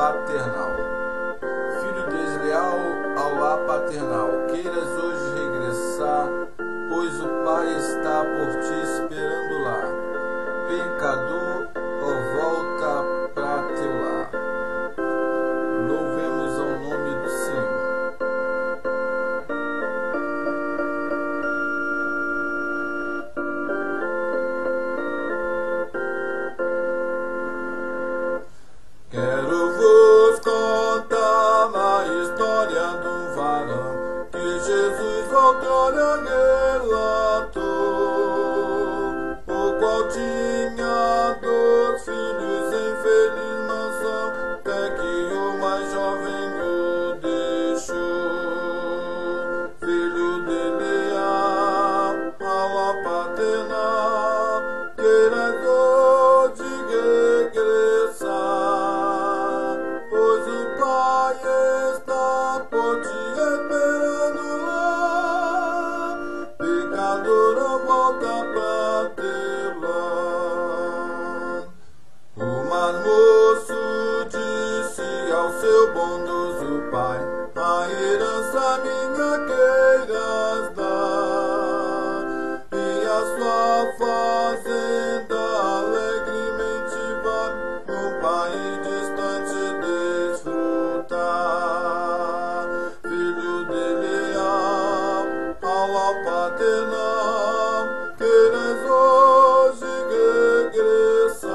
paternal. Filho desleal ao lar paternal, queiras hoje regressar, pois o Pai está por ti esperando lá. Pecador, ó, volta pra teu lar. Louvemos ao nome do Senhor. Quero vos contar a história do varão que Jesus outrora relatou, o qual tinha 2 filhos em feliz mansão, até que o mais jovem o deixou. Filho dele ao lar paternal, queiras hoje regressar, pois o Pai está por ti esperando lá. Pecador, volta pra teu lar. O mais moço disse ao seu bondoso pai: a herança minha queiras dar, e a sua fazenda alegremente vai num país distante desfrutar. Filho dele ao lar paternal, queiras hoje regressar,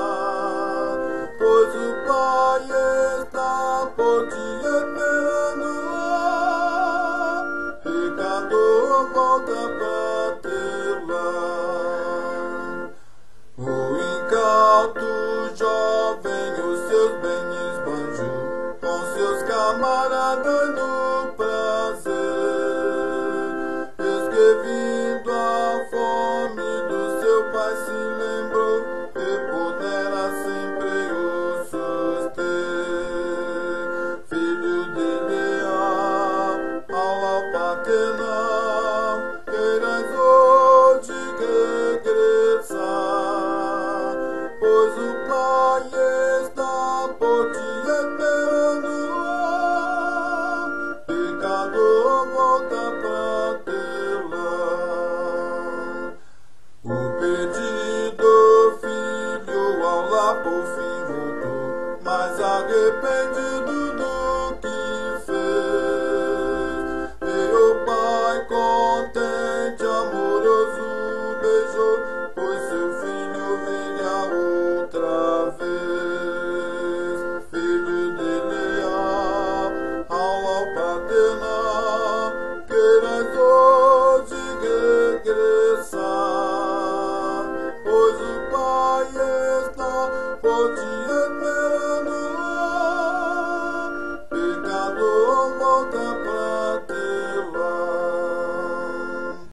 pois o Pai está por ti esperando lá. Pecador, volta pra teu lar. O incauto